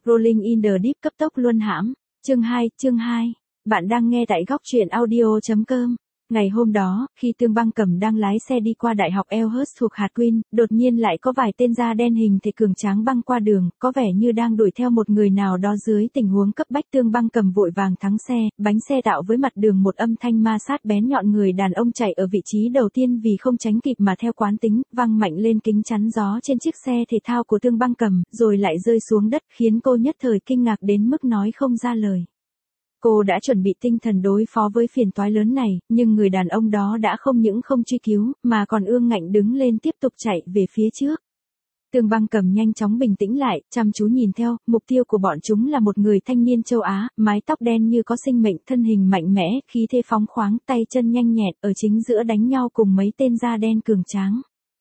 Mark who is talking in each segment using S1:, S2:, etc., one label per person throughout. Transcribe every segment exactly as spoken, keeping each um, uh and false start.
S1: Rolling in the Deep cấp tốc luân hãm. Chương hai, chương hai. Bạn đang nghe tại góc truyện audio chấm com. Ngày hôm đó, khi Tương Băng Cầm đang lái xe đi qua Đại học Elmhurst thuộc hạt Queen, đột nhiên lại có vài tên da đen hình thể cường tráng băng qua đường, có vẻ như đang đuổi theo một người nào đó dưới tình huống cấp bách. Tương Băng Cầm vội vàng thắng xe, bánh xe tạo với mặt đường một âm thanh ma sát bén nhọn. Người đàn ông chạy ở vị trí đầu tiên vì không tránh kịp mà theo quán tính, văng mạnh lên kính chắn gió trên chiếc xe thể thao của Tương Băng Cầm, rồi lại rơi xuống đất, khiến cô nhất thời kinh ngạc đến mức nói không ra lời. Cô đã chuẩn bị tinh thần đối phó với phiền toái lớn này, nhưng người đàn ông đó đã không những không truy cứu, mà còn ương ngạnh đứng lên tiếp tục chạy về phía trước. Tương Băng Cầm nhanh chóng bình tĩnh lại, chăm chú nhìn theo, mục tiêu của bọn chúng là một người thanh niên châu Á, mái tóc đen như có sinh mệnh, thân hình mạnh mẽ, khí thế phóng khoáng, tay chân nhanh nhẹn, ở chính giữa đánh nhau cùng mấy tên da đen cường tráng.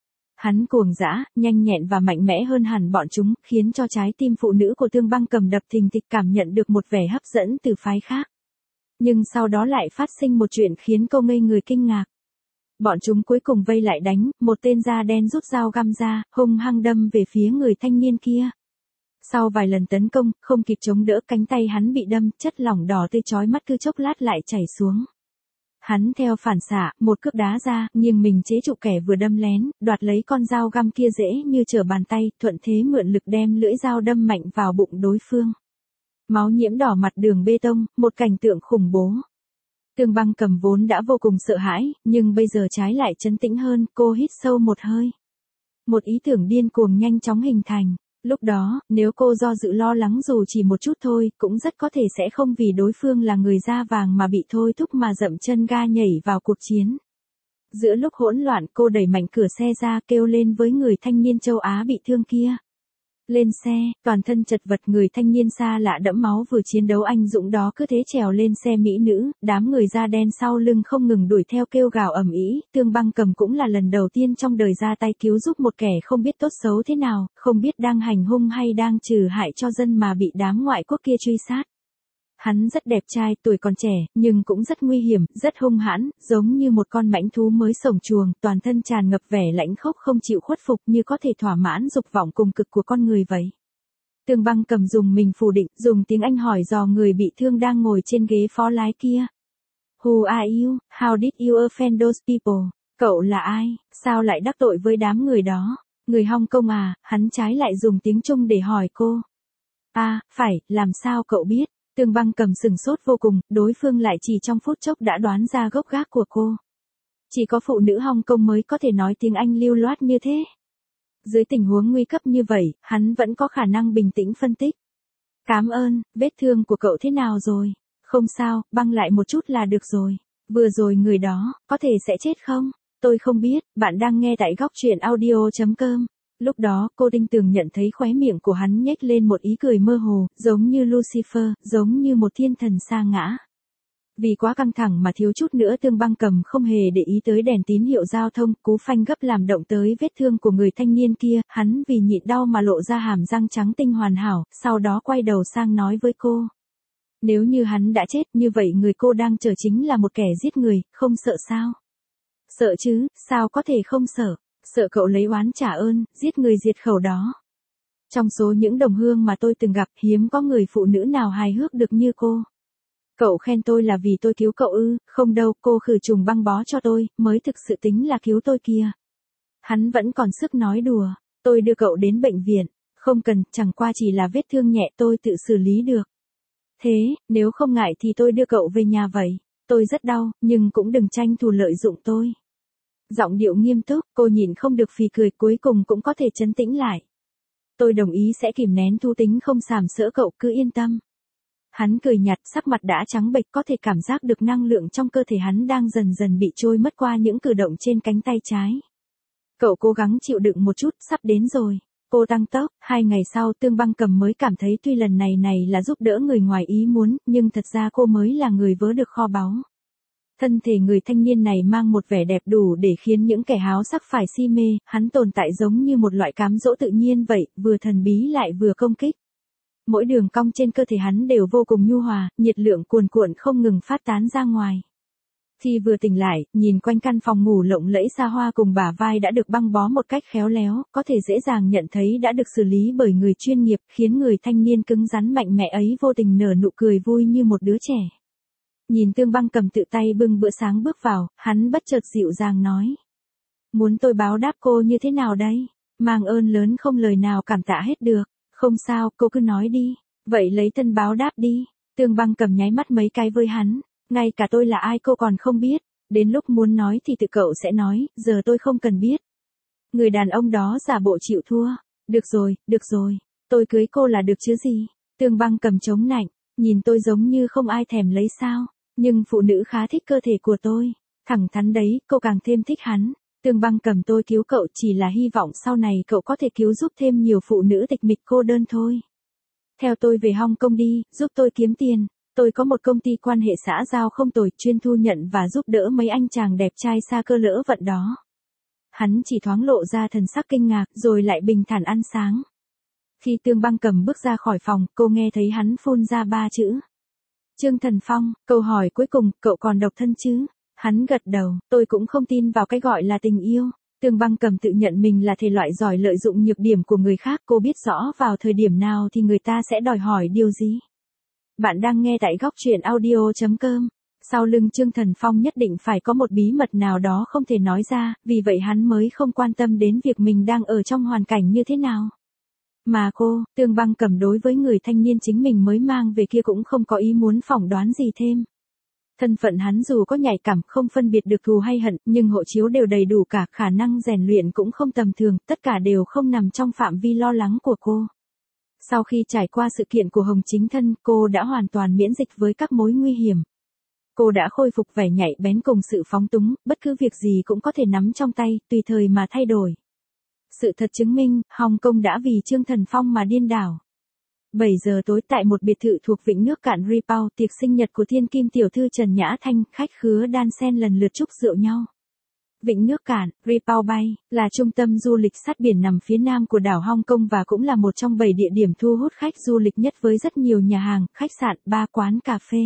S1: Hắn cuồng dã, nhanh nhẹn và mạnh mẽ hơn hẳn bọn chúng, khiến cho trái tim phụ nữ của Tương Băng Cầm đập thình thịch, cảm nhận được một vẻ hấp dẫn từ phái khác. Nhưng sau đó lại phát sinh một chuyện khiến cô ngây người kinh ngạc. Bọn chúng cuối cùng vây lại đánh, một tên da đen rút dao găm ra, hung hăng đâm về phía người thanh niên kia. Sau vài lần tấn công, không kịp chống đỡ, cánh tay hắn bị đâm, chất lỏng đỏ tươi chói mắt cứ chốc lát lại chảy xuống. Hắn theo phản xạ, một cước đá ra, nghiêng mình chế trụ kẻ vừa đâm lén, đoạt lấy con dao găm kia dễ như trở bàn tay, thuận thế mượn lực đem lưỡi dao đâm mạnh vào bụng đối phương. Máu nhiễm đỏ mặt đường bê tông, một cảnh tượng khủng bố. Tương Băng Cầm vốn đã vô cùng sợ hãi, nhưng bây giờ trái lại trấn tĩnh hơn, cô hít sâu một hơi. Một ý tưởng điên cuồng nhanh chóng hình thành. Lúc đó, nếu cô do dự lo lắng dù chỉ một chút thôi, cũng rất có thể sẽ không vì đối phương là người da vàng mà bị thôi thúc mà dậm chân ga nhảy vào cuộc chiến. Giữa lúc hỗn loạn, cô đẩy mạnh cửa xe ra, kêu lên với người thanh niên châu Á bị thương kia. Lên xe, toàn thân chật vật. Người thanh niên xa lạ đẫm máu vừa chiến đấu anh dũng đó cứ thế trèo lên xe mỹ nữ, đám người da đen sau lưng không ngừng đuổi theo kêu gào ầm ĩ. Tương Băng Cầm cũng là lần đầu tiên trong đời ra tay cứu giúp một kẻ không biết tốt xấu thế nào, không biết đang hành hung hay đang trừ hại cho dân mà bị đám ngoại quốc kia truy sát. Hắn rất đẹp trai, tuổi còn trẻ, nhưng cũng rất nguy hiểm, rất hung hãn, giống như một con mãnh thú mới sổng chuồng, toàn thân tràn ngập vẻ lãnh khốc không chịu khuất phục, như có thể thỏa mãn dục vọng cùng cực của con người vậy. Tương Băng Cầm dùng mình phủ định, dùng tiếng Anh hỏi dò người bị thương đang ngồi trên ghế phó lái kia. Who are you? How did you offend those people? Cậu là ai? Sao lại đắc tội với đám người đó? Người Hong Kong à? Hắn trái lại dùng tiếng Trung để hỏi cô. À, phải, làm sao cậu biết? Tương Băng Cầm sừng sốt vô cùng, đối phương lại chỉ trong phút chốc đã đoán ra gốc gác của cô. Chỉ có phụ nữ Hong Kong mới có thể nói tiếng Anh lưu loát như thế. Dưới tình huống nguy cấp như vậy, hắn vẫn có khả năng bình tĩnh phân tích. Cảm ơn, vết thương của cậu thế nào rồi? Không sao, băng lại một chút là được rồi. Vừa rồi người đó, có thể sẽ chết không? Tôi không biết, bạn đang nghe tại góc truyện audio chấm com. Lúc đó, cô tinh tường nhận thấy khóe miệng của hắn nhếch lên một ý cười mơ hồ, giống như Lucifer, giống như một thiên thần sa ngã. Vì quá căng thẳng mà thiếu chút nữa Tương Băng Cầm không hề để ý tới đèn tín hiệu giao thông, cú phanh gấp làm động tới vết thương của người thanh niên kia, hắn vì nhịn đau mà lộ ra hàm răng trắng tinh hoàn hảo, sau đó quay đầu sang nói với cô. Nếu như hắn đã chết, như vậy người cô đang chờ chính là một kẻ giết người, không sợ sao? Sợ chứ, sao có thể không sợ? Sợ cậu lấy oán trả ơn, giết người diệt khẩu đó. Trong số những đồng hương mà tôi từng gặp, hiếm có người phụ nữ nào hài hước được như cô. Cậu khen tôi là vì tôi cứu cậu ư? Không đâu, cô khử trùng băng bó cho tôi, mới thực sự tính là cứu tôi kia. Hắn vẫn còn sức nói đùa. Tôi đưa cậu đến bệnh viện. Không cần, chẳng qua chỉ là vết thương nhẹ, tôi tự xử lý được. Thế, nếu không ngại thì tôi đưa cậu về nhà vậy. Tôi rất đau, nhưng cũng đừng tranh thủ lợi dụng tôi. Giọng điệu nghiêm túc, cô nhìn không được phì cười, cuối cùng cũng có thể trấn tĩnh lại. Tôi đồng ý sẽ kìm nén thú tính không sàm sỡ cậu, cứ yên tâm. Hắn cười nhạt, sắc mặt đã trắng bệch, có thể cảm giác được năng lượng trong cơ thể hắn đang dần dần bị trôi mất qua những cử động trên cánh tay trái. Cậu cố gắng chịu đựng một chút, sắp đến rồi. Cô tăng tốc, hai ngày sau Tương Băng Cầm mới cảm thấy tuy lần này này là giúp đỡ người ngoài ý muốn, nhưng thật ra cô mới là người vớ được kho báu. Thân thể người thanh niên này mang một vẻ đẹp đủ để khiến những kẻ háo sắc phải si mê, hắn tồn tại giống như một loại cám dỗ tự nhiên vậy, vừa thần bí lại vừa công kích. Mỗi đường cong trên cơ thể hắn đều vô cùng nhu hòa, nhiệt lượng cuồn cuộn không ngừng phát tán ra ngoài. Khi vừa tỉnh lại, nhìn quanh căn phòng ngủ lộng lẫy xa hoa cùng bả vai đã được băng bó một cách khéo léo, có thể dễ dàng nhận thấy đã được xử lý bởi người chuyên nghiệp, khiến người thanh niên cứng rắn mạnh mẽ ấy vô tình nở nụ cười vui như một đứa trẻ. Nhìn Tương Băng Cầm tự tay bưng bữa sáng bước vào, hắn bất chợt dịu dàng nói. Muốn tôi báo đáp cô như thế nào đây? Mang ơn lớn không lời nào cảm tạ hết được. Không sao, cô cứ nói đi. Vậy lấy thân báo đáp đi. Tương Băng Cầm nháy mắt mấy cái với hắn. Ngay cả tôi là ai cô còn không biết. Đến lúc muốn nói thì tự cậu sẽ nói, giờ tôi không cần biết. Người đàn ông đó giả bộ chịu thua. Được rồi, được rồi. Tôi cưới cô là được chứ gì. Tương Băng Cầm chống nạnh. Nhìn tôi giống như không ai thèm lấy sao. Nhưng phụ nữ khá thích cơ thể của tôi. Thẳng thắn đấy, cô càng thêm thích hắn. Tương Băng Cầm, tôi cứu cậu chỉ là hy vọng sau này cậu có thể cứu giúp thêm nhiều phụ nữ tịch mịch cô đơn thôi. Theo tôi về Hong Kong đi, giúp tôi kiếm tiền. Tôi có một công ty quan hệ xã giao không tồi, chuyên thu nhận và giúp đỡ mấy anh chàng đẹp trai xa cơ lỡ vận đó. Hắn chỉ thoáng lộ ra thần sắc kinh ngạc, rồi lại bình thản ăn sáng. Khi Tương Băng Cầm bước ra khỏi phòng, cô nghe thấy hắn phun ra ba chữ. Trương Thần Phong, câu hỏi cuối cùng, cậu còn độc thân chứ? Hắn gật đầu, tôi cũng không tin vào cái gọi là tình yêu. Tương Băng Cầm tự nhận mình là thể loại giỏi lợi dụng nhược điểm của người khác, cô biết rõ vào thời điểm nào thì người ta sẽ đòi hỏi điều gì. Bạn đang nghe tại góc truyện audio chấm com. Sau lưng Trương Thần Phong nhất định phải có một bí mật nào đó không thể nói ra, vì vậy hắn mới không quan tâm đến việc mình đang ở trong hoàn cảnh như thế nào. Mà cô, Tương Băng Cầm đối với người thanh niên chính mình mới mang về kia cũng không có ý muốn phỏng đoán gì thêm. Thân phận hắn dù có nhạy cảm không phân biệt được thù hay hận, nhưng hộ chiếu đều đầy đủ cả, khả năng rèn luyện cũng không tầm thường, tất cả đều không nằm trong phạm vi lo lắng của cô. Sau khi trải qua sự kiện của Hồng Chính Thân, cô đã hoàn toàn miễn dịch với các mối nguy hiểm. Cô đã khôi phục vẻ nhạy bén cùng sự phóng túng, bất cứ việc gì cũng có thể nắm trong tay, tùy thời mà thay đổi. Sự thật chứng minh, Hồng Kông đã vì Trương Thần Phong mà điên đảo. bảy giờ tối tại một biệt thự thuộc Vịnh Nước Cạn Ripao, tiệc sinh nhật của thiên kim tiểu thư Trần Nhã Thanh, khách khứa đan xen lần lượt chúc rượu nhau. Vịnh Nước Cạn, Ripao Bay, là trung tâm du lịch sát biển nằm phía nam của đảo Hong Kong và cũng là một trong bảy địa điểm thu hút khách du lịch nhất với rất nhiều nhà hàng, khách sạn, bar, quán cà phê.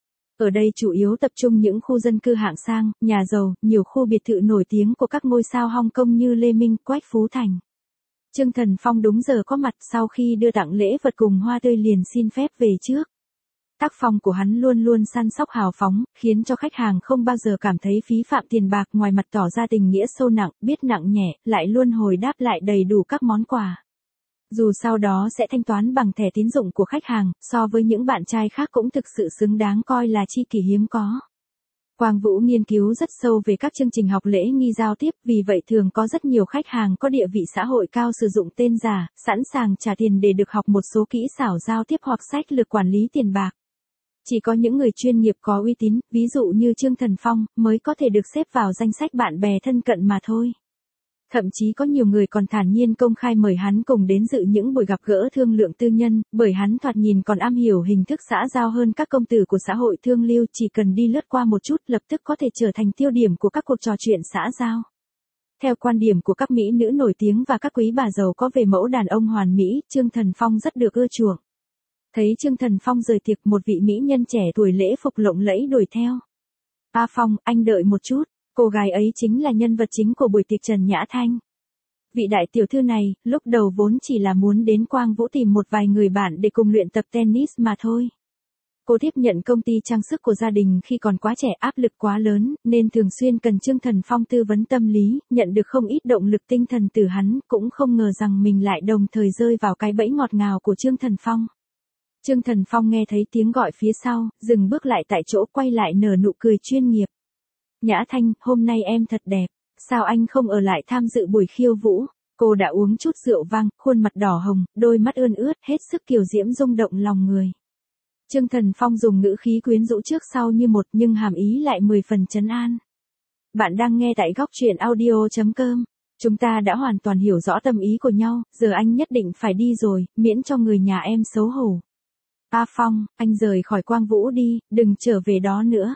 S1: Ở đây chủ yếu tập trung những khu dân cư hạng sang, nhà giàu, nhiều khu biệt thự nổi tiếng của các ngôi sao Hong Kong như Lê Minh, Quách Phú Thành. Trương Thần Phong đúng giờ có mặt, sau khi đưa tặng lễ vật cùng hoa tươi liền xin phép về trước. Tác phong của hắn luôn luôn săn sóc hào phóng, khiến cho khách hàng không bao giờ cảm thấy phí phạm tiền bạc, ngoài mặt tỏ ra tình nghĩa sâu nặng, biết nặng nhẹ, lại luôn hồi đáp lại đầy đủ các món quà. Dù sau đó sẽ thanh toán bằng thẻ tín dụng của khách hàng, so với những bạn trai khác cũng thực sự xứng đáng coi là tri kỷ hiếm có. Quang Vũ nghiên cứu rất sâu về các chương trình học lễ nghi giao tiếp, vì vậy thường có rất nhiều khách hàng có địa vị xã hội cao sử dụng tên giả, sẵn sàng trả tiền để được học một số kỹ xảo giao tiếp hoặc sách lược quản lý tiền bạc. Chỉ có những người chuyên nghiệp có uy tín, ví dụ như Trương Thần Phong, mới có thể được xếp vào danh sách bạn bè thân cận mà thôi. Thậm chí có nhiều người còn thản nhiên công khai mời hắn cùng đến dự những buổi gặp gỡ thương lượng tư nhân, bởi hắn thoạt nhìn còn am hiểu hình thức xã giao hơn các công tử của xã hội thương lưu, chỉ cần đi lướt qua một chút lập tức có thể trở thành tiêu điểm của các cuộc trò chuyện xã giao. Theo quan điểm của các mỹ nữ nổi tiếng và các quý bà giàu có về mẫu đàn ông hoàn mỹ, Trương Thần Phong rất được ưa chuộng. Thấy Trương Thần Phong rời tiệc, một vị mỹ nhân trẻ tuổi lễ phục lộng lẫy đuổi theo. A Phong, anh đợi một chút. Cô gái ấy chính là nhân vật chính của buổi tiệc Trần Nhã Thanh. Vị đại tiểu thư này, lúc đầu vốn chỉ là muốn đến Quang Vũ tìm một vài người bạn để cùng luyện tập tennis mà thôi. Cô tiếp nhận công ty trang sức của gia đình khi còn quá trẻ, áp lực quá lớn, nên thường xuyên cần Trương Thần Phong tư vấn tâm lý, nhận được không ít động lực tinh thần từ hắn, cũng không ngờ rằng mình lại đồng thời rơi vào cái bẫy ngọt ngào của Trương Thần Phong. Trương Thần Phong nghe thấy tiếng gọi phía sau, dừng bước lại tại chỗ, quay lại nở nụ cười chuyên nghiệp. Nhã Thanh, hôm nay em thật đẹp, sao anh không ở lại tham dự buổi khiêu vũ? Cô đã uống chút rượu vang, khuôn mặt đỏ hồng, đôi mắt ươn ướt, hết sức kiều diễm rung động lòng người. Trương Thần Phong dùng ngữ khí quyến rũ trước sau như một, nhưng hàm ý lại mười phần trấn an. Bạn đang nghe tại góc truyện audio chấm com. Chúng ta đã hoàn toàn hiểu rõ tâm ý của nhau, giờ anh nhất định phải đi rồi, miễn cho người nhà em xấu hổ. A Phong, anh rời khỏi Quang Vũ đi, đừng trở về đó nữa.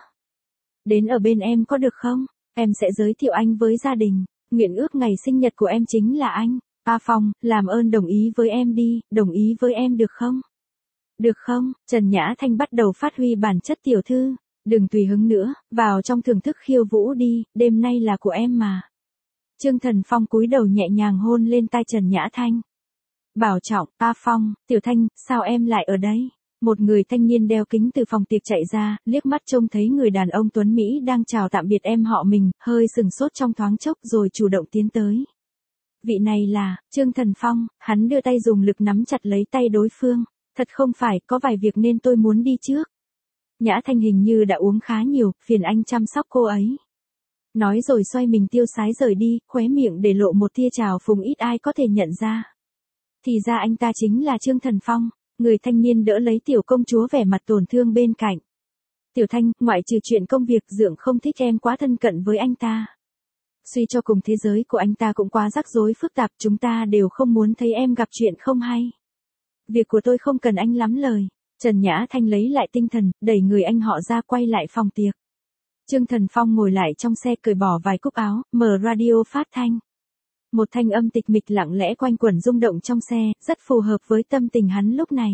S1: Đến ở bên em có được không? Em sẽ giới thiệu anh với gia đình. Nguyện ước ngày sinh nhật của em chính là anh. A Phong, làm ơn đồng ý với em đi, đồng ý với em được không? Được không? Trần Nhã Thanh bắt đầu phát huy bản chất tiểu thư. Đừng tùy hứng nữa, vào trong thưởng thức khiêu vũ đi, đêm nay là của em mà. Trương Thần Phong cúi đầu nhẹ nhàng hôn lên tai Trần Nhã Thanh. Bảo trọng, A Phong, Tiểu Thanh, sao em lại ở đây? Một người thanh niên đeo kính từ phòng tiệc chạy ra, liếc mắt trông thấy người đàn ông tuấn Mỹ đang chào tạm biệt em họ mình, hơi sừng sốt trong thoáng chốc rồi chủ động tiến tới. Vị này là, Trương Thần Phong, hắn đưa tay dùng lực nắm chặt lấy tay đối phương. Thật không phải, có vài việc nên tôi muốn đi trước. Nhã Thanh hình như đã uống khá nhiều, phiền anh chăm sóc cô ấy. Nói rồi xoay mình tiêu sái rời đi, khóe miệng để lộ một tia trào phúng ít ai có thể nhận ra. Thì ra anh ta chính là Trương Thần Phong, người thanh niên đỡ lấy tiểu công chúa vẻ mặt tổn thương bên cạnh. Tiểu Thanh, ngoại trừ chuyện công việc, Dượng không thích em quá thân cận với anh ta. Suy cho cùng thế giới của anh ta cũng quá rắc rối phức tạp, chúng ta đều không muốn thấy em gặp chuyện không hay. Việc của tôi không cần anh lắm lời. Trần Nhã Thanh lấy lại tinh thần, đẩy người anh họ ra quay lại phòng tiệc. Trương Thần Phong ngồi lại trong xe cởi bỏ vài cúc áo, mở radio phát thanh. Một thanh âm tịch mịch lặng lẽ quanh quẩn rung động trong xe, rất phù hợp với tâm tình hắn lúc này.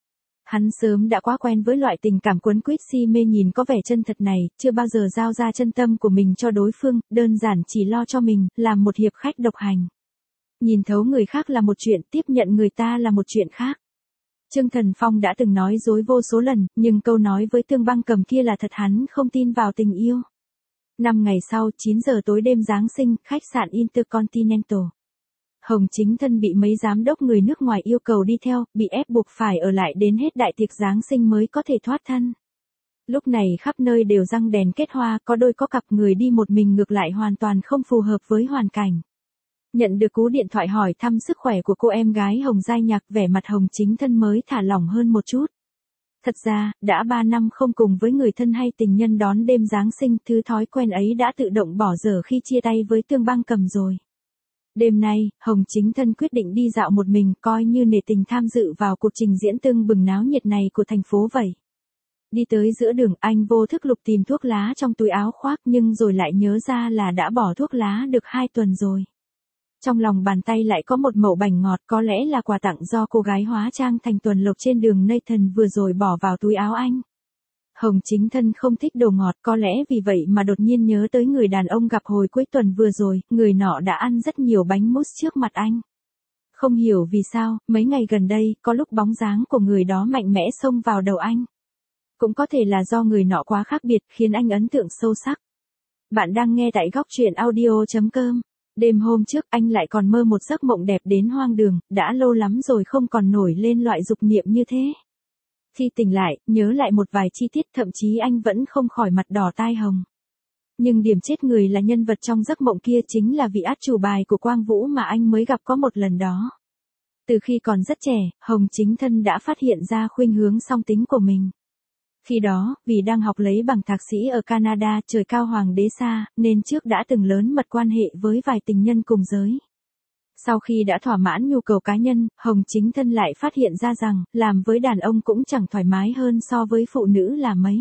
S1: Hắn sớm đã quá quen với loại tình cảm cuốn quýt si mê nhìn có vẻ chân thật này, chưa bao giờ giao ra chân tâm của mình cho đối phương, đơn giản chỉ lo cho mình, làm một hiệp khách độc hành. Nhìn thấu người khác là một chuyện, tiếp nhận người ta là một chuyện khác. Trương Thần Phong đã từng nói dối vô số lần, nhưng câu nói với Tương Băng Cầm kia là thật, hắn không tin vào tình yêu. Năm ngày sau, chín giờ tối đêm Giáng sinh, khách sạn Intercontinental. Hồng Chính Thân bị mấy giám đốc người nước ngoài yêu cầu đi theo, bị ép buộc phải ở lại đến hết đại tiệc Giáng sinh mới có thể thoát thân. Lúc này khắp nơi đều răng đèn kết hoa, có đôi có cặp người đi một mình ngược lại hoàn toàn không phù hợp với hoàn cảnh. Nhận được cú điện thoại hỏi thăm sức khỏe của cô em gái Hồng Giai Nhạc, vẻ mặt Hồng Chính Thân mới thả lỏng hơn một chút. Thật ra, đã ba năm không cùng với người thân hay tình nhân đón đêm Giáng sinh, thứ thói quen ấy đã tự động bỏ dở khi chia tay với Tương Băng Cầm rồi. Đêm nay, Hồng Chính Thân quyết định đi dạo một mình, coi như nể tình tham dự vào cuộc trình diễn tưng bừng náo nhiệt này của thành phố vậy. Đi tới giữa đường, anh vô thức lục tìm thuốc lá trong túi áo khoác nhưng rồi lại nhớ ra là đã bỏ thuốc lá được hai tuần rồi. Trong lòng bàn tay lại có một mẩu bánh ngọt, có lẽ là quà tặng do cô gái hóa trang thành Tuần Lộc trên đường Nathan vừa rồi bỏ vào túi áo anh. Hồng Chính Thân không thích đồ ngọt, có lẽ vì vậy mà đột nhiên nhớ tới người đàn ông gặp hồi cuối tuần vừa rồi, người nọ đã ăn rất nhiều bánh mousse trước mặt anh. Không hiểu vì sao, mấy ngày gần đây, có lúc bóng dáng của người đó mạnh mẽ xông vào đầu anh. Cũng có thể là do người nọ quá khác biệt, khiến anh ấn tượng sâu sắc. Bạn đang nghe tại góc truyện audio chấm com. Đêm hôm trước anh lại còn mơ một giấc mộng đẹp đến hoang đường, đã lâu lắm rồi không còn nổi lên loại dục niệm như thế. Khi tỉnh lại, nhớ lại một vài chi tiết, thậm chí anh vẫn không khỏi mặt đỏ tai hồng. Nhưng điểm chết người là nhân vật trong giấc mộng kia chính là vị át chủ bài của Quang Vũ mà anh mới gặp có một lần đó. Từ khi còn rất trẻ, Hồng Chính Thân đã phát hiện ra khuynh hướng song tính của mình. Khi đó, vì đang học lấy bằng thạc sĩ ở Canada, trời cao hoàng đế xa, nên trước đã từng lớn mật quan hệ với vài tình nhân cùng giới. Sau khi đã thỏa mãn nhu cầu cá nhân, Hồng Chính Thân lại phát hiện ra rằng, làm với đàn ông cũng chẳng thoải mái hơn so với phụ nữ là mấy.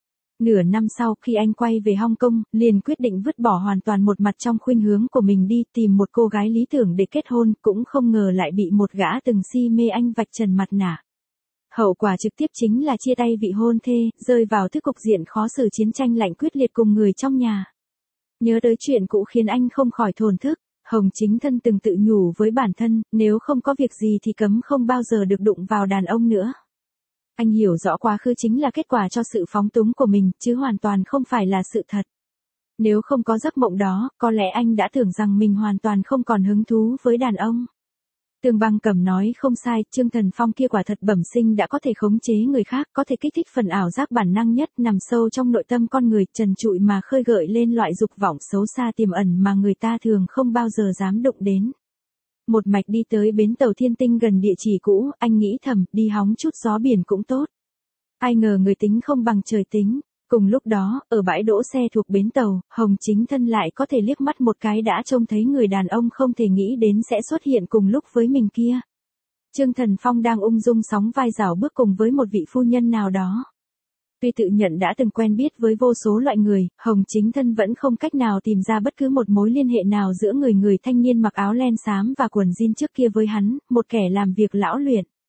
S1: Nửa năm sau khi anh quay về Hong Kong, liền quyết định vứt bỏ hoàn toàn một mặt trong khuynh hướng của mình đi tìm một cô gái lý tưởng để kết hôn, cũng không ngờ lại bị một gã từng si mê anh vạch trần mặt nạ. Hậu quả trực tiếp chính là chia tay vị hôn thê, rơi vào thức cục diện khó xử chiến tranh lạnh quyết liệt cùng người trong nhà. Nhớ tới chuyện cũ khiến anh không khỏi thổn thức, Hồng Chính Thân từng tự nhủ với bản thân, nếu không có việc gì thì cấm không bao giờ được đụng vào đàn ông nữa. Anh hiểu rõ quá khứ chính là kết quả cho sự phóng túng của mình, chứ hoàn toàn không phải là sự thật. Nếu không có giấc mộng đó, có lẽ anh đã tưởng rằng mình hoàn toàn không còn hứng thú với đàn ông. Tương Băng Cầm nói không sai, Trương Thần Phong kia quả thật bẩm sinh đã có thể khống chế người khác, có thể kích thích phần ảo giác bản năng nhất nằm sâu trong nội tâm con người, trần trụi mà khơi gợi lên loại dục vọng xấu xa tiềm ẩn mà người ta thường không bao giờ dám đụng đến. Một mạch đi tới bến tàu Thiên Tinh gần địa chỉ cũ, anh nghĩ thầm, đi hóng chút gió biển cũng tốt. Ai ngờ người tính không bằng trời tính. Cùng lúc đó, ở bãi đỗ xe thuộc bến tàu, Hồng Chính Thân lại có thể liếc mắt một cái đã trông thấy người đàn ông không thể nghĩ đến sẽ xuất hiện cùng lúc với mình kia. Trương Thần Phong đang ung dung sóng vai dạo bước cùng với một vị phu nhân nào đó. Tuy tự nhận đã từng quen biết với vô số loại người, Hồng Chính Thân vẫn không cách nào tìm ra bất cứ một mối liên hệ nào giữa người người thanh niên mặc áo len xám và quần jean trước kia với hắn, một kẻ làm việc lão luyện.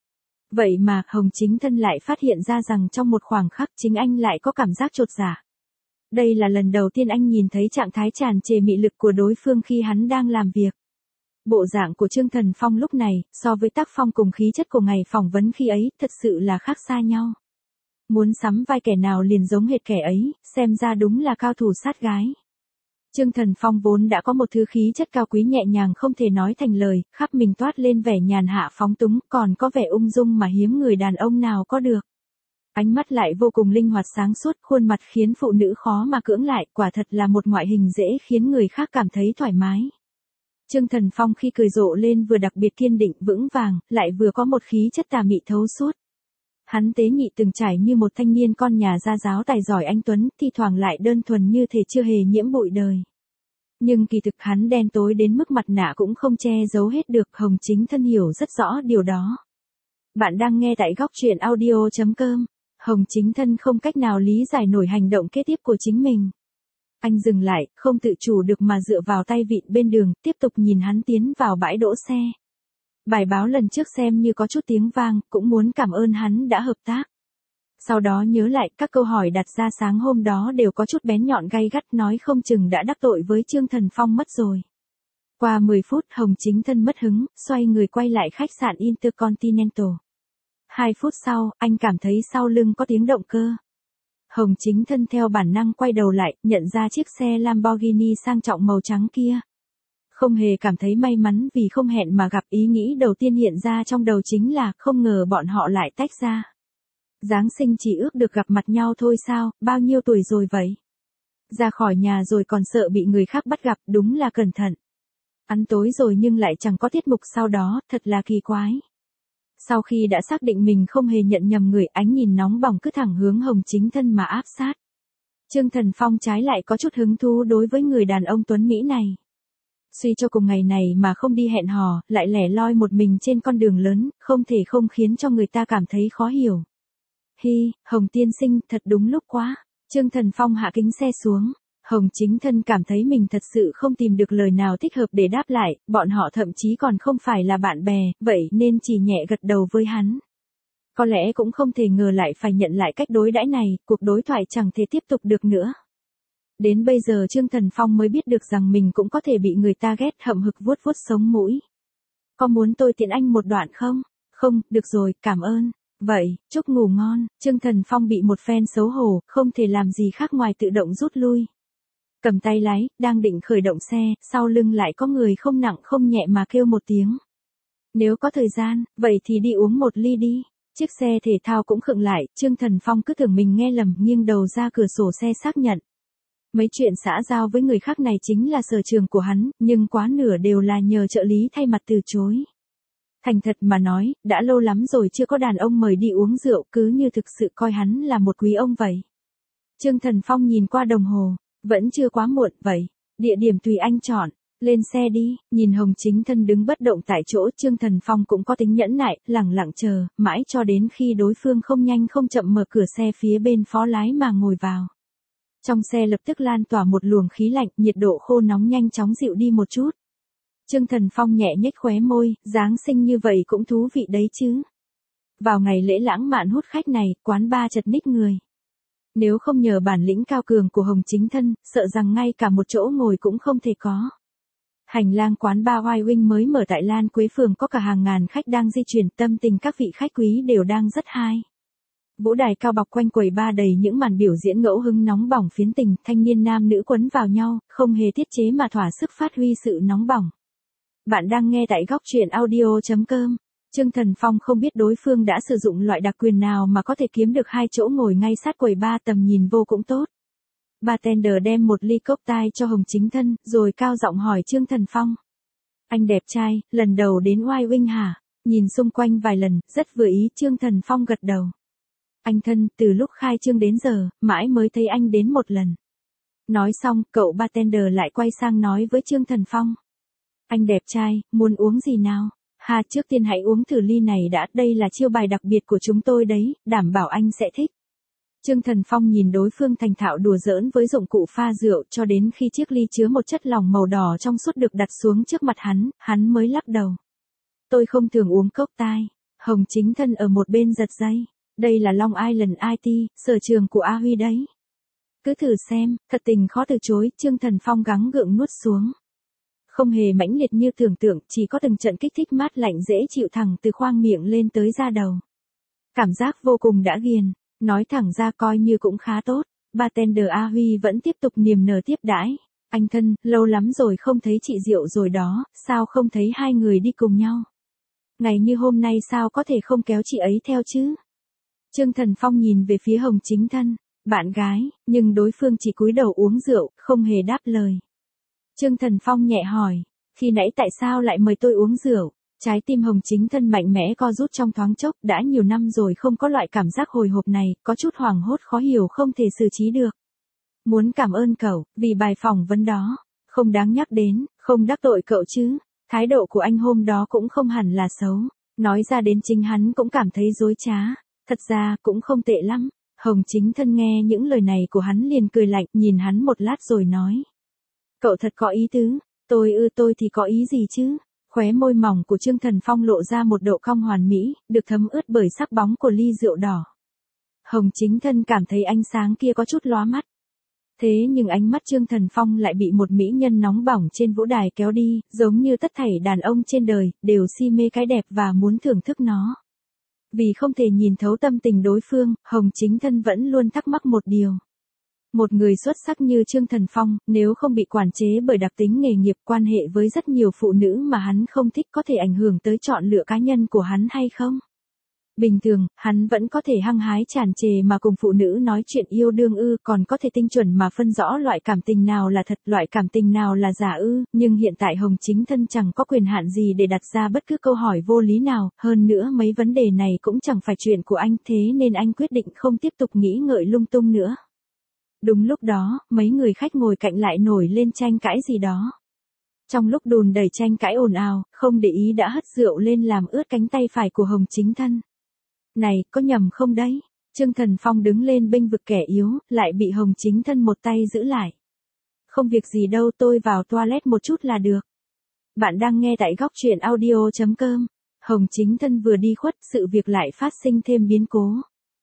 S1: Vậy mà, Hồng Chính Thân lại phát hiện ra rằng trong một khoảng khắc chính anh lại có cảm giác chột dạ. Đây là lần đầu tiên anh nhìn thấy trạng thái tràn trề mị lực của đối phương khi hắn đang làm việc. Bộ dạng của Trương Thần Phong lúc này, so với tác phong cùng khí chất của ngày phỏng vấn khi ấy, thật sự là khác xa nhau. Muốn sắm vai kẻ nào liền giống hệt kẻ ấy, xem ra đúng là cao thủ sát gái. Trương Thần Phong vốn đã có một thứ khí chất cao quý nhẹ nhàng không thể nói thành lời, khắp mình toát lên vẻ nhàn hạ phóng túng, còn có vẻ ung dung mà hiếm người đàn ông nào có được. Ánh mắt lại vô cùng linh hoạt sáng suốt, khuôn mặt khiến phụ nữ khó mà cưỡng lại, quả thật là một ngoại hình dễ khiến người khác cảm thấy thoải mái. Trương Thần Phong khi cười rộ lên vừa đặc biệt kiên định vững vàng, lại vừa có một khí chất tà mị thấu suốt. Hắn tế nhị từng trải như một thanh niên con nhà gia giáo tài giỏi anh tuấn, thi thoảng lại đơn thuần như thể chưa hề nhiễm bụi đời. Nhưng kỳ thực hắn đen tối đến mức mặt nạ cũng không che giấu hết được, Hồng Chính Thân hiểu rất rõ điều đó. Bạn đang nghe tại góc truyện audio chấm com. Hồng Chính Thân không cách nào lý giải nổi hành động kế tiếp của chính mình. Anh dừng lại, không tự chủ được mà dựa vào tay vịn bên đường, tiếp tục nhìn hắn tiến vào bãi đỗ xe. Bài báo lần trước xem như có chút tiếng vang, cũng muốn cảm ơn hắn đã hợp tác. Sau đó nhớ lại các câu hỏi đặt ra sáng hôm đó đều có chút bén nhọn gay gắt, nói không chừng đã đắc tội với Trương Thần Phong mất rồi. Qua mười phút Hồng Chính Thân mất hứng, xoay người quay lại khách sạn Intercontinental. Hai phút sau, anh cảm thấy sau lưng có tiếng động cơ. Hồng Chính Thân theo bản năng quay đầu lại, nhận ra chiếc xe Lamborghini sang trọng màu trắng kia. Không hề cảm thấy may mắn vì không hẹn mà gặp, ý nghĩ đầu tiên hiện ra trong đầu chính là không ngờ bọn họ lại tách ra. Giáng sinh chỉ ước được gặp mặt nhau thôi sao, bao nhiêu tuổi rồi vậy? Ra khỏi nhà rồi còn sợ bị người khác bắt gặp, đúng là cẩn thận. Ăn tối rồi nhưng lại chẳng có tiết mục sau đó, thật là kỳ quái. Sau khi đã xác định mình không hề nhận nhầm người, ánh nhìn nóng bỏng cứ thẳng hướng Hồng Chính Thân mà áp sát. Trương Thần Phong trái lại có chút hứng thú đối với người đàn ông tuấn mỹ này. Suy cho cùng ngày này mà không đi hẹn hò, lại lẻ loi một mình trên con đường lớn, không thể không khiến cho người ta cảm thấy khó hiểu. Hi, Hồng tiên sinh, thật đúng lúc quá. Trương Thần Phong hạ kính xe xuống. Hồng Chính Thân cảm thấy mình thật sự không tìm được lời nào thích hợp để đáp lại, bọn họ thậm chí còn không phải là bạn bè, vậy nên chỉ nhẹ gật đầu với hắn. Có lẽ cũng không thể ngờ lại phải nhận lại cách đối đãi này, cuộc đối thoại chẳng thể tiếp tục được nữa. Đến bây giờ Trương Thần Phong mới biết được rằng mình cũng có thể bị người ta ghét, hậm hực vuốt vuốt sống mũi. Có muốn tôi tiện anh một đoạn không? Không, được rồi, cảm ơn. Vậy, chúc ngủ ngon. Trương Thần Phong bị một phen xấu hổ, không thể làm gì khác ngoài tự động rút lui. Cầm tay lái, đang định khởi động xe, sau lưng lại có người không nặng không nhẹ mà kêu một tiếng. Nếu có thời gian, vậy thì đi uống một ly đi. Chiếc xe thể thao cũng khựng lại, Trương Thần Phong cứ tưởng mình nghe lầm, nghiêng đầu ra cửa sổ xe xác nhận. Mấy chuyện xã giao với người khác này chính là sở trường của hắn, nhưng quá nửa đều là nhờ trợ lý thay mặt từ chối. Thành thật mà nói, đã lâu lắm rồi chưa có đàn ông mời đi uống rượu, cứ như thực sự coi hắn là một quý ông vậy. Trương Thần Phong nhìn qua đồng hồ, vẫn chưa quá muộn, vậy, địa điểm tùy anh chọn, lên xe đi. Nhìn Hồng Chính Thân đứng bất động tại chỗ, Trương Thần Phong cũng có tính nhẫn nại, lẳng lặng chờ, mãi cho đến khi đối phương không nhanh không chậm mở cửa xe phía bên phó lái mà ngồi vào. Trong xe lập tức lan tỏa một luồng khí lạnh, nhiệt độ khô nóng nhanh chóng dịu đi một chút. Trương Thần Phong nhẹ nhếch khóe môi, Giáng sinh như vậy cũng thú vị đấy chứ. Vào ngày lễ lãng mạn hút khách này, quán bar chật ních người. Nếu không nhờ bản lĩnh cao cường của Hồng Chính Thân, sợ rằng ngay cả một chỗ ngồi cũng không thể có. Hành lang quán bar White Wing mới mở tại Lan Quế Phường có cả hàng ngàn khách đang di chuyển, tâm tình các vị khách quý đều đang rất high. Vũ đài cao bọc quanh quầy bar đầy những màn biểu diễn ngẫu hứng nóng bỏng phiến tình, thanh niên nam nữ quấn vào nhau, không hề tiết chế mà thỏa sức phát huy sự nóng bỏng. Bạn đang nghe tại góc truyện audio chấm com. Trương Thần Phong không biết đối phương đã sử dụng loại đặc quyền nào mà có thể kiếm được hai chỗ ngồi ngay sát quầy bar, tầm nhìn vô cũng tốt. Bartender đem một ly cocktail cho Hồng Chính Thân, rồi cao giọng hỏi Trương Thần Phong. Anh đẹp trai, lần đầu đến White Wing hả? Nhìn xung quanh vài lần, rất vừa ý. Trương Thần Phong gật đầu. Anh thân, từ lúc khai trương đến giờ, mãi mới thấy anh đến một lần. Nói xong, cậu bartender lại quay sang nói với Trương Thần Phong. Anh đẹp trai, muốn uống gì nào? Ha, trước tiên hãy uống thử ly này đã, đây là chiêu bài đặc biệt của chúng tôi đấy, đảm bảo anh sẽ thích. Trương Thần Phong nhìn đối phương thành thạo đùa giỡn với dụng cụ pha rượu cho đến khi chiếc ly chứa một chất lỏng màu đỏ trong suốt được đặt xuống trước mặt hắn, hắn mới lắc đầu. Tôi không thường uống cocktail. Hồng Chính Thân ở một bên giật dây. Đây là Long Island i tê, sở trường của A Huy đấy. Cứ thử xem, thật tình khó từ chối, Trương Thần Phong gắng gượng nuốt xuống. Không hề mãnh liệt như tưởng tượng, chỉ có từng trận kích thích mát lạnh dễ chịu thẳng từ khoang miệng lên tới da đầu. Cảm giác vô cùng đã ghiền, nói thẳng ra coi như cũng khá tốt. Bartender A Huy vẫn tiếp tục niềm nở tiếp đãi. Anh thân, lâu lắm rồi không thấy chị Diệu rồi đó, sao không thấy hai người đi cùng nhau? Ngày như hôm nay sao có thể không kéo chị ấy theo chứ? Trương Thần Phong nhìn về phía Hồng Chính Thân, bạn gái, nhưng đối phương chỉ cúi đầu uống rượu, không hề đáp lời. Trương Thần Phong nhẹ hỏi, khi nãy tại sao lại mời tôi uống rượu? Trái tim Hồng Chính Thân mạnh mẽ co rút trong thoáng chốc, đã nhiều năm rồi không có loại cảm giác hồi hộp này, có chút hoảng hốt khó hiểu không thể xử trí được. Muốn cảm ơn cậu, vì bài phỏng vấn đó, không đáng nhắc đến, không đắc tội cậu chứ, thái độ của anh hôm đó cũng không hẳn là xấu, nói ra đến chính hắn cũng cảm thấy dối trá, thật ra cũng không tệ lắm. Hồng Chính Thân nghe những lời này của hắn liền cười lạnh, nhìn hắn một lát rồi nói. Cậu thật có ý tứ, tôi ư tôi thì có ý gì chứ? Khóe môi mỏng của Trương Thần Phong lộ ra một độ cong hoàn mỹ, được thấm ướt bởi sắc bóng của ly rượu đỏ. Hồng Chính Thân cảm thấy ánh sáng kia có chút lóa mắt. Thế nhưng ánh mắt Trương Thần Phong lại bị một mỹ nhân nóng bỏng trên vũ đài kéo đi, giống như tất thảy đàn ông trên đời, đều si mê cái đẹp và muốn thưởng thức nó. Vì không thể nhìn thấu tâm tình đối phương, Hồng Chính Thân vẫn luôn thắc mắc một điều. Một người xuất sắc như Trương Thần Phong, nếu không bị quản chế bởi đặc tính nghề nghiệp quan hệ với rất nhiều phụ nữ mà hắn không thích có thể ảnh hưởng tới chọn lựa cá nhân của hắn hay không? Bình thường, hắn vẫn có thể hăng hái tràn trề mà cùng phụ nữ nói chuyện yêu đương ư, còn có thể tinh chuẩn mà phân rõ loại cảm tình nào là thật, loại cảm tình nào là giả ư, nhưng hiện tại Hồng Chính Thân chẳng có quyền hạn gì để đặt ra bất cứ câu hỏi vô lý nào, hơn nữa mấy vấn đề này cũng chẳng phải chuyện của anh, thế nên anh quyết định không tiếp tục nghĩ ngợi lung tung nữa. Đúng lúc đó, mấy người khách ngồi cạnh lại nổi lên tranh cãi gì đó. Trong lúc đùn đẩy tranh cãi ồn ào, không để ý đã hất rượu lên làm ướt cánh tay phải của Hồng Chính Thân. Này, có nhầm không đấy? Trương Thần Phong đứng lên bênh vực kẻ yếu, lại bị Hồng Chính Thân một tay giữ lại. Không việc gì đâu, tôi vào toilet một chút là được. Bạn đang nghe tại góc truyện audio chấm com. Hồng Chính Thân vừa đi khuất, sự việc lại phát sinh thêm biến cố.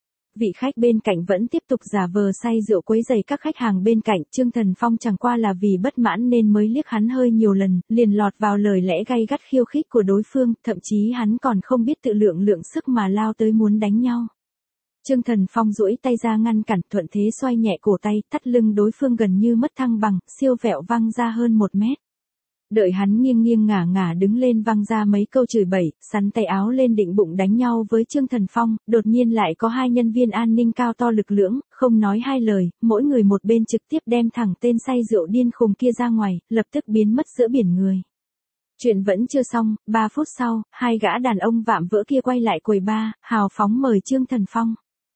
S1: Vị khách bên cạnh vẫn tiếp tục giả vờ say rượu quấy rầy các khách hàng bên cạnh, Trương Thần Phong chẳng qua là vì bất mãn nên mới liếc hắn hơi nhiều lần, liền lọt vào lời lẽ gay gắt khiêu khích của đối phương, thậm chí hắn còn không biết tự lượng lượng sức mà lao tới muốn đánh nhau. Trương Thần Phong duỗi tay ra ngăn cản, thuận thế xoay nhẹ cổ tay, thắt lưng đối phương gần như mất thăng bằng, siêu vẹo văng ra hơn một mét. Đợi hắn nghiêng nghiêng ngả ngả đứng lên văng ra mấy câu chửi bậy, sắn tay áo lên định bụng đánh nhau với Trương Thần Phong, đột nhiên lại có hai nhân viên an ninh cao to lực lưỡng, không nói hai lời, mỗi người một bên trực tiếp đem thẳng tên say rượu điên khùng kia ra ngoài, lập tức biến mất giữa biển người. Chuyện vẫn chưa xong, ba phút sau, hai gã đàn ông vạm vỡ kia quay lại quầy bar, hào phóng mời Trương Thần Phong.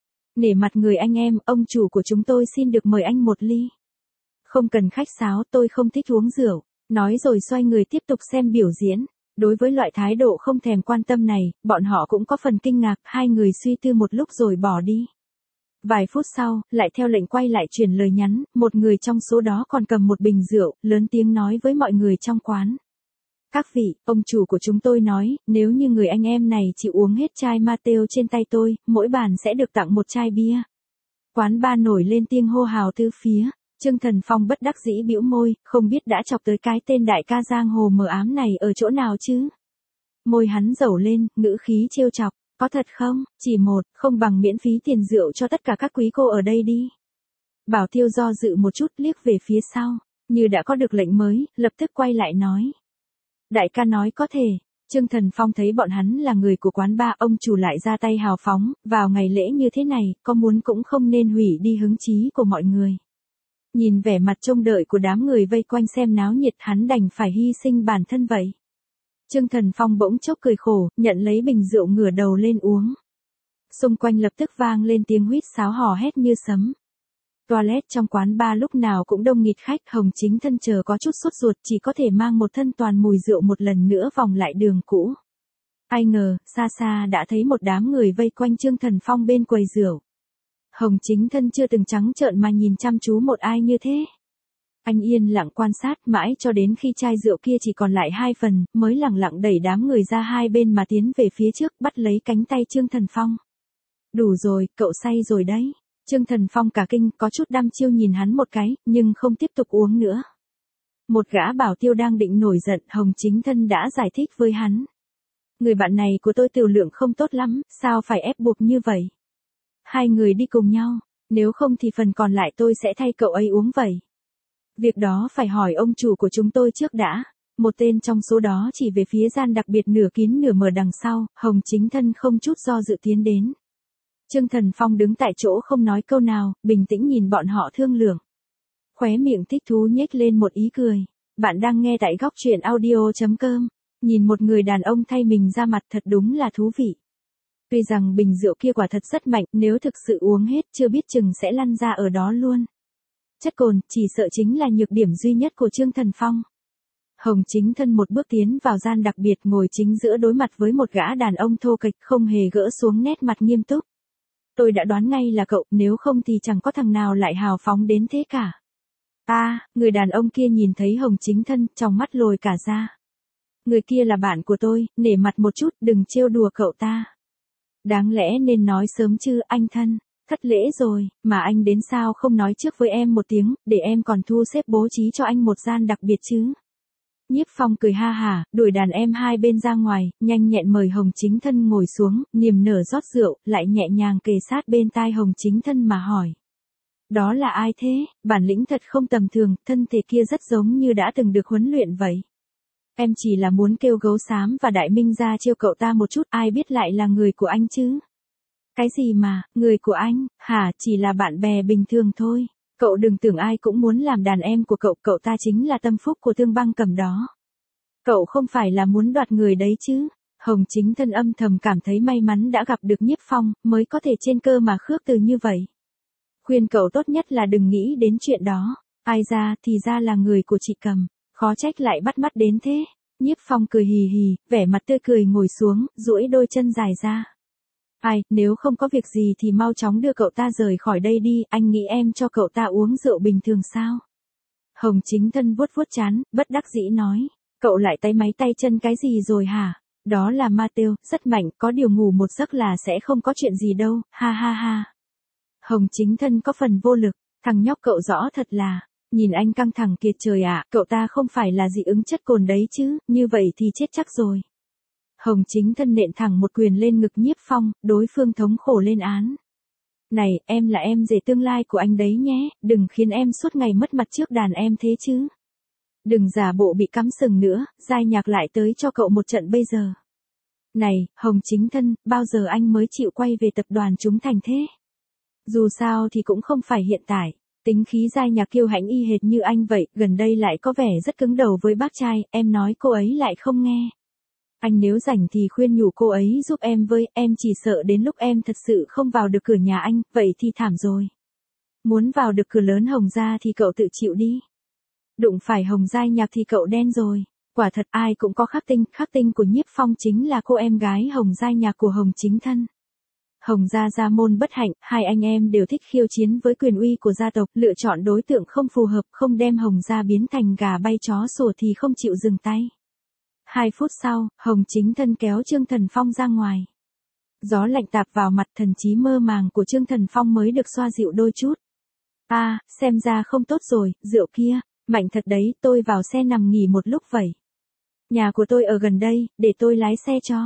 S1: Nể mặt người anh em, ông chủ của chúng tôi xin được mời anh một ly. Không cần khách sáo, tôi không thích uống rượu. Nói rồi xoay người tiếp tục xem biểu diễn. Đối với loại thái độ không thèm quan tâm này, bọn họ cũng có phần kinh ngạc, hai người suy tư một lúc rồi bỏ đi. Vài phút sau, lại theo lệnh quay lại truyền lời nhắn, một người trong số đó còn cầm một bình rượu, lớn tiếng nói với mọi người trong quán. Các vị, ông chủ của chúng tôi nói, nếu như người anh em này chịu uống hết chai Mateo trên tay tôi, mỗi bàn sẽ được tặng một chai bia. Quán bar nổi lên tiếng hô hào tứ phía. Trương Thần Phong bất đắc dĩ bĩu môi, không biết đã chọc tới cái tên đại ca giang hồ mờ ám này ở chỗ nào chứ. Môi hắn dẩu lên, ngữ khí trêu chọc, có thật không, chỉ một, không bằng miễn phí tiền rượu cho tất cả các quý cô ở đây đi. Bảo Tiêu do dự một chút liếc về phía sau, như đã có được lệnh mới, lập tức quay lại nói. Đại ca nói có thể. Trương Thần Phong thấy bọn hắn là người của quán bar, ông chủ lại ra tay hào phóng, vào ngày lễ như thế này, có muốn cũng không nên hủy đi hứng chí của mọi người. Nhìn vẻ mặt trông đợi của đám người vây quanh xem náo nhiệt, hắn đành phải hy sinh bản thân vậy. Trương Thần Phong bỗng chốc cười khổ, nhận lấy bình rượu ngửa đầu lên uống. Xung quanh lập tức vang lên tiếng huýt sáo hò hét như sấm. Toilet trong quán bar lúc nào cũng đông nghịt khách, Hồng Chính Thân chờ có chút sốt ruột, chỉ có thể mang một thân toàn mùi rượu một lần nữa vòng lại đường cũ. Ai ngờ, xa xa đã thấy một đám người vây quanh Trương Thần Phong bên quầy rượu. Hồng Chính Thân chưa từng trắng trợn mà nhìn chăm chú một ai như thế. Anh yên lặng quan sát mãi cho đến khi chai rượu kia chỉ còn lại hai phần, mới lẳng lặng đẩy đám người ra hai bên mà tiến về phía trước, bắt lấy cánh tay Trương Thần Phong. Đủ rồi, cậu say rồi đấy. Trương Thần Phong cả kinh, có chút đăm chiêu nhìn hắn một cái, nhưng không tiếp tục uống nữa. Một gã bảo tiêu đang định nổi giận, Hồng Chính Thân đã giải thích với hắn. Người bạn này của tôi tiểu lượng không tốt lắm, sao phải ép buộc như vậy? Hai người đi cùng nhau, nếu không thì phần còn lại tôi sẽ thay cậu ấy uống vậy. Việc đó phải hỏi ông chủ của chúng tôi trước đã. Một tên trong số đó chỉ về phía gian đặc biệt nửa kín nửa mở đằng sau, Hồng Chính Thân không chút do dự tiến đến. Trương Thần Phong đứng tại chỗ không nói câu nào, bình tĩnh nhìn bọn họ thương lượng. Khóe miệng thích thú nhếch lên một ý cười. Bạn đang nghe tại góc truyện audio chấm com. Nhìn một người đàn ông thay mình ra mặt thật đúng là thú vị. Tuy rằng bình rượu kia quả thật rất mạnh, nếu thực sự uống hết chưa biết chừng sẽ lăn ra ở đó luôn. Chất cồn, chỉ sợ chính là nhược điểm duy nhất của Trương Thần Phong. Hồng Chính Thân một bước tiến vào gian đặc biệt ngồi chính giữa đối mặt với một gã đàn ông thô kệch không hề gỡ xuống nét mặt nghiêm túc. Tôi đã đoán ngay là cậu, nếu không thì chẳng có thằng nào lại hào phóng đến thế cả. À, người đàn ông kia nhìn thấy Hồng Chính Thân, trong mắt lồi cả ra. Người kia là bạn của tôi, nể mặt một chút, đừng trêu đùa cậu ta. Đáng lẽ nên nói sớm chứ, anh thân. Thất lễ rồi, mà anh đến sao không nói trước với em một tiếng, để em còn thu xếp bố trí cho anh một gian đặc biệt chứ. Nhiếp Phong cười ha hả, đuổi đàn em hai bên ra ngoài, nhanh nhẹn mời Hồng Chính Thân ngồi xuống, niềm nở rót rượu, lại nhẹ nhàng kề sát bên tai Hồng Chính Thân mà hỏi. Đó là ai thế, bản lĩnh thật không tầm thường, thân thể kia rất giống như đã từng được huấn luyện vậy. Em chỉ là muốn kêu Gấu Xám và Đại Minh ra trêu cậu ta một chút, ai biết lại là người của anh chứ. Cái gì mà, người của anh, hả, chỉ là bạn bè bình thường thôi. Cậu đừng tưởng ai cũng muốn làm đàn em của cậu, cậu ta chính là tâm phúc của Tương Băng Cầm đó. Cậu không phải là muốn đoạt người đấy chứ. Hồng Chính Thân âm thầm cảm thấy may mắn đã gặp được Nhiếp Phong, mới có thể trên cơ mà khước từ như vậy. Khuyên cậu tốt nhất là đừng nghĩ đến chuyện đó. Ai ra, thì ra là người của chị Cầm, khó trách lại bắt mắt đến thế. Nhiếp Phong cười hì hì, vẻ mặt tươi cười ngồi xuống, duỗi đôi chân dài ra. Ai, nếu không có việc gì thì mau chóng đưa cậu ta rời khỏi đây đi, anh nghĩ em cho cậu ta uống rượu bình thường sao? Hồng Chính Thân vuốt vuốt trán, bất đắc dĩ nói, cậu lại tay máy tay chân cái gì rồi hả? Đó là ma tiêu, rất mạnh, có điều ngủ một giấc là sẽ không có chuyện gì đâu, ha ha ha. Hồng Chính Thân có phần vô lực, thằng nhóc cậu rõ thật là, nhìn anh căng thẳng kiệt trời ạ, cậu ta không phải là dị ứng chất cồn đấy chứ, như vậy thì chết chắc rồi. Hồng Chính Thân nện thẳng một quyền lên ngực Nhiếp Phong, đối phương thống khổ lên án. Này, em là em rể tương lai của anh đấy nhé, đừng khiến em suốt ngày mất mặt trước đàn em thế chứ. Đừng giả bộ bị cắm sừng nữa, Giai Nhạc lại tới cho cậu một trận bây giờ. Này, Hồng Chính Thân, bao giờ anh mới chịu quay về tập đoàn chúng thành thế? Dù sao thì cũng không phải hiện tại, tính khí Giai Nhạc kiêu hãnh y hệt như anh vậy, gần đây lại có vẻ rất cứng đầu với bác trai, em nói cô ấy lại không nghe. Anh nếu rảnh thì khuyên nhủ cô ấy giúp em với, em chỉ sợ đến lúc em thật sự không vào được cửa nhà anh, vậy thì thảm rồi. Muốn vào được cửa lớn Hồng gia thì cậu tự chịu đi. Đụng phải Hồng Giai Nhạc thì cậu đen rồi. Quả thật ai cũng có khắc tinh, khắc tinh của Nhiếp Phong chính là cô em gái Hồng Giai Nhạc của Hồng Chính Thân. Hồng gia gia môn bất hạnh, hai anh em đều thích khiêu chiến với quyền uy của gia tộc, lựa chọn đối tượng không phù hợp, không đem Hồng gia biến thành gà bay chó sủa thì không chịu dừng tay. Hai phút sau, Hồng Chính Thân kéo Trương Thần Phong ra ngoài. Gió lạnh tạt vào mặt, thần trí mơ màng của Trương Thần Phong mới được xoa dịu đôi chút. À, xem ra không tốt rồi, rượu kia, mạnh thật đấy, tôi vào xe nằm nghỉ một lúc vậy. Nhà của tôi ở gần đây, để tôi lái xe cho.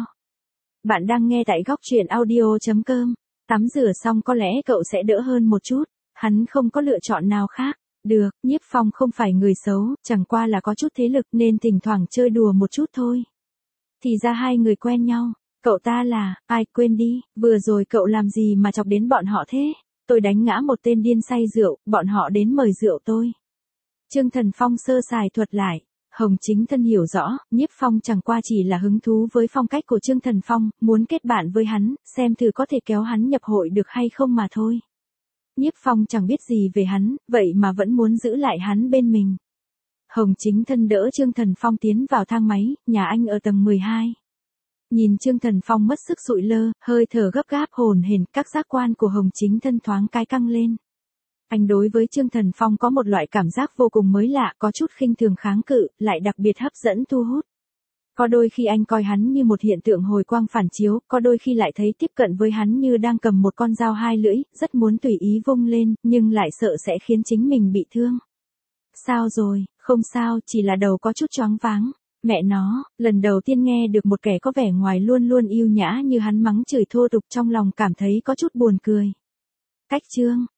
S1: Bạn đang nghe tại góc truyện audio chấm com. Tắm rửa xong có lẽ cậu sẽ đỡ hơn một chút, hắn không có lựa chọn nào khác. Được, Nhiếp Phong không phải người xấu, chẳng qua là có chút thế lực nên thỉnh thoảng chơi đùa một chút thôi. Thì ra hai người quen nhau, cậu ta là, ai quên đi, vừa rồi cậu làm gì mà chọc đến bọn họ thế? Tôi đánh ngã một tên điên say rượu, bọn họ đến mời rượu tôi. Trương Thần Phong sơ sài thuật lại, Hồng Chính Thân hiểu rõ, Nhiếp Phong chẳng qua chỉ là hứng thú với phong cách của Trương Thần Phong, muốn kết bạn với hắn, xem thử có thể kéo hắn nhập hội được hay không mà thôi. Nhiếp Phong chẳng biết gì về hắn, vậy mà vẫn muốn giữ lại hắn bên mình. Hồng Chính Thân đỡ Trương Thần Phong tiến vào thang máy, nhà anh ở tầng mười hai. Nhìn Trương Thần Phong mất sức sụi lơ, hơi thở gấp gáp hồn hển, các giác quan của Hồng Chính Thân thoáng cái căng lên. Anh đối với Trương Thần Phong có một loại cảm giác vô cùng mới lạ, có chút khinh thường kháng cự, lại đặc biệt hấp dẫn thu hút. Có đôi khi anh coi hắn như một hiện tượng hồi quang phản chiếu, có đôi khi lại thấy tiếp cận với hắn như đang cầm một con dao hai lưỡi, rất muốn tùy ý vung lên, nhưng lại sợ sẽ khiến chính mình bị thương. Sao rồi, không sao, chỉ là đầu có chút choáng váng. Mẹ nó, lần đầu tiên nghe được một kẻ có vẻ ngoài luôn luôn yêu nhã như hắn mắng chửi thô tục, trong lòng cảm thấy có chút buồn cười. Cách Trương